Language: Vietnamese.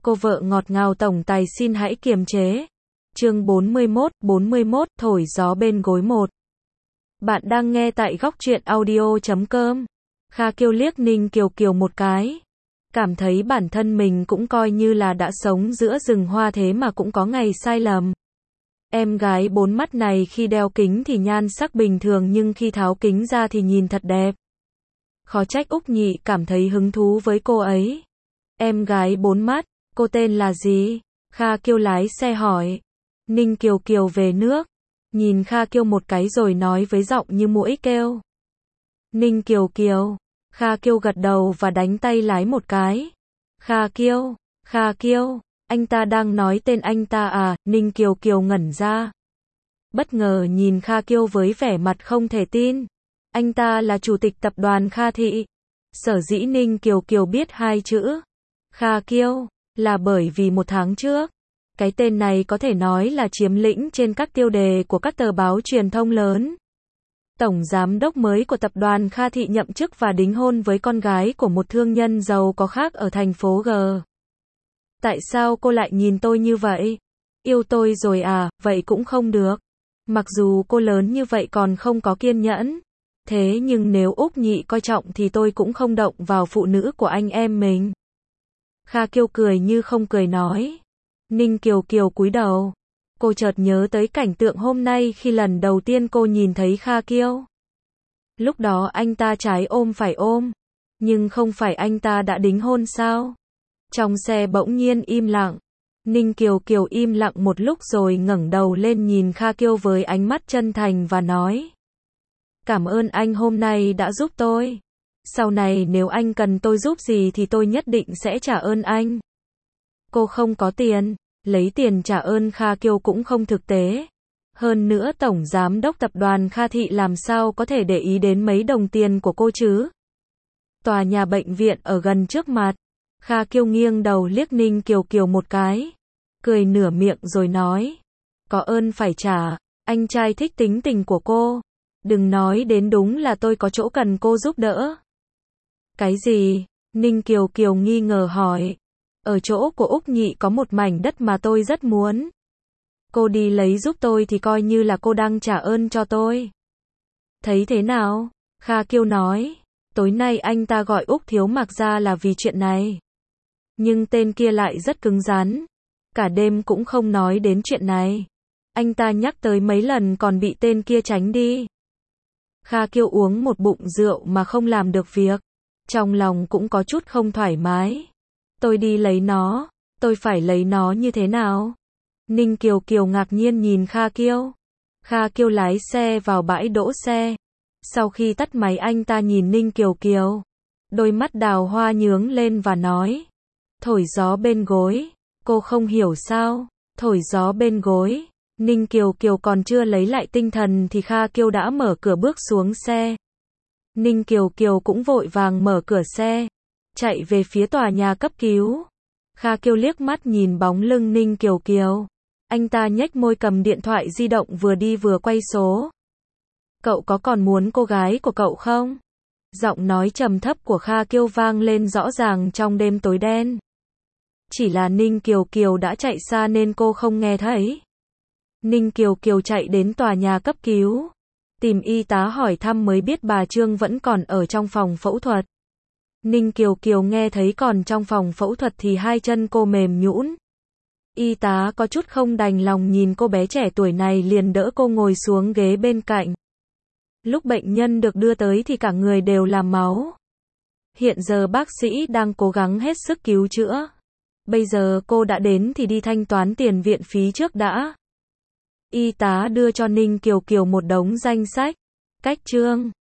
Cô vợ ngọt ngào tổng tài xin hãy kiềm chế. Chương 41, thổi gió bên gối 1. Bạn đang nghe tại góc truyện audio.com. Kha Kiêu liếc Ninh Kiều Kiều một cái. Cảm thấy bản thân mình cũng coi như là đã sống giữa rừng hoa thế mà cũng có ngày sai lầm. Em gái bốn mắt này khi đeo kính thì nhan sắc bình thường nhưng khi tháo kính ra thì nhìn thật đẹp. Khó trách Úc Nhị cảm thấy hứng thú với cô ấy. Em gái bốn mắt, cô tên là gì? Kha Kiêu lái xe hỏi. Ninh Kiều Kiều về nước. Nhìn Kha Kiêu một cái rồi nói với giọng như muỗi kêu. Ninh Kiều Kiều. Kha Kiêu gật đầu và đánh tay lái một cái. Kha Kiêu, anh ta đang nói tên anh ta à? Ninh Kiều Kiều ngẩn ra. Bất ngờ nhìn Kha Kiêu với vẻ mặt không thể tin. Anh ta là chủ tịch tập đoàn Kha Thị. Sở dĩ Ninh Kiều Kiều biết hai chữ Kha Kiêu là bởi vì một tháng trước, cái tên này có thể nói là chiếm lĩnh trên các tiêu đề của các tờ báo truyền thông lớn. Tổng giám đốc mới của tập đoàn Kha Thị nhậm chức và đính hôn với con gái của một thương nhân giàu có khác ở thành phố G. Tại sao cô lại nhìn tôi như vậy? Yêu tôi rồi à? Vậy cũng không được. Mặc dù cô lớn như vậy còn không có kiên nhẫn. Thế nhưng nếu Úc Nhị coi trọng thì tôi cũng không động vào phụ nữ của anh em mình. Kha Kiêu cười như không cười nói. Ninh Kiều Kiều cúi đầu. Cô chợt nhớ tới cảnh tượng hôm nay khi lần đầu tiên cô nhìn thấy Kha Kiêu. Lúc đó anh ta trái ôm phải ôm. Nhưng không phải anh ta đã đính hôn sao? Trong xe bỗng nhiên im lặng. Ninh Kiều Kiều im lặng một lúc rồi ngẩng đầu lên nhìn Kha Kiêu với ánh mắt chân thành và nói. Cảm ơn anh hôm nay đã giúp tôi. Sau này nếu anh cần tôi giúp gì thì tôi nhất định sẽ trả ơn anh. Cô không có tiền, lấy tiền trả ơn Kha Kiêu cũng không thực tế. Hơn nữa tổng giám đốc tập đoàn Kha Thị làm sao có thể để ý đến mấy đồng tiền của cô chứ? Tòa nhà bệnh viện ở gần trước mặt. Kha Kiêu nghiêng đầu liếc Ninh Kiều Kiều một cái. Cười nửa miệng rồi nói. Có ơn phải trả, anh trai thích tính tình của cô. Đừng nói đến đúng là tôi có chỗ cần cô giúp đỡ. Cái gì? Ninh Kiều Kiều nghi ngờ hỏi. Ở chỗ của Úc Nhị có một mảnh đất mà tôi rất muốn. Cô đi lấy giúp tôi thì coi như là cô đang trả ơn cho tôi. Thấy thế nào? Kha Kiêu nói. Tối nay anh ta gọi Úc Thiếu Mạc ra là vì chuyện này. Nhưng tên kia lại rất cứng rắn. Cả đêm cũng không nói đến chuyện này. Anh ta nhắc tới mấy lần còn bị tên kia tránh đi. Kha Kiêu uống một bụng rượu mà không làm được việc. Trong lòng cũng có chút không thoải mái. Tôi đi lấy nó. Tôi phải lấy nó như thế nào? Ninh Kiều Kiều ngạc nhiên nhìn Kha Kiêu. Kha Kiêu lái xe vào bãi đỗ xe. Sau khi tắt máy anh ta nhìn Ninh Kiều Kiều. Đôi mắt đào hoa nhướng lên và nói. Thổi gió bên gối. Cô không hiểu sao? Thổi gió bên gối. Ninh Kiều Kiều còn chưa lấy lại tinh thần thì Kha Kiêu đã mở cửa bước xuống xe. Ninh Kiều Kiều cũng vội vàng mở cửa xe. Chạy về phía tòa nhà cấp cứu. Kha Kiêu liếc mắt nhìn bóng lưng Ninh Kiều Kiều. Anh ta nhếch môi cầm điện thoại di động vừa đi vừa quay số. Cậu có còn muốn cô gái của cậu không? Giọng nói trầm thấp của Kha Kiêu vang lên rõ ràng trong đêm tối đen. Chỉ là Ninh Kiều Kiều đã chạy xa nên cô không nghe thấy. Ninh Kiều Kiều chạy đến tòa nhà cấp cứu. Tìm y tá hỏi thăm mới biết bà Trương vẫn còn ở trong phòng phẫu thuật. Ninh Kiều Kiều nghe thấy còn trong phòng phẫu thuật thì hai chân cô mềm nhũn. Y tá có chút không đành lòng nhìn cô bé trẻ tuổi này liền đỡ cô ngồi xuống ghế bên cạnh. Lúc bệnh nhân được đưa tới thì cả người đều là máu. Hiện giờ bác sĩ đang cố gắng hết sức cứu chữa. Bây giờ cô đã đến thì đi thanh toán tiền viện phí trước đã. Y tá đưa cho Ninh Kiều Kiều một đống danh sách. Cách chương